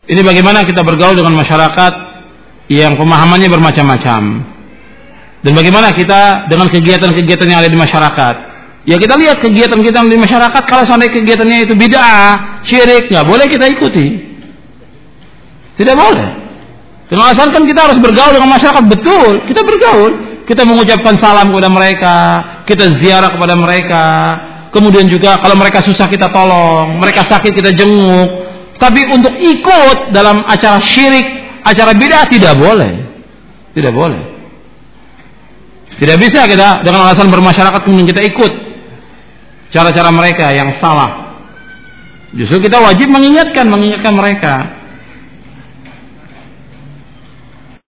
Ini bagaimana kita bergaul dengan masyarakat yang pemahamannya bermacam-macam. Dan bagaimana kita dengan kegiatan-kegiatan yang ada di masyarakat. Ya kita lihat kegiatan-kegiatan di masyarakat, kalau seandainya kegiatannya itu bid'ah, syirik, nggak boleh kita ikuti. Tidak boleh. Dengan asalkan kita harus bergaul dengan masyarakat, betul, kita bergaul. Kita mengucapkan salam kepada mereka, kita ziarah kepada mereka. Kemudian juga kalau mereka susah kita tolong, mereka sakit kita jenguk. Tapi untuk ikut dalam acara syirik, acara bid'ah tidak boleh. Tidak boleh. Tidak bisa kita dengan alasan bermasyarakat kemudian kita ikut cara-cara mereka yang salah. Justru kita wajib mengingatkan mereka.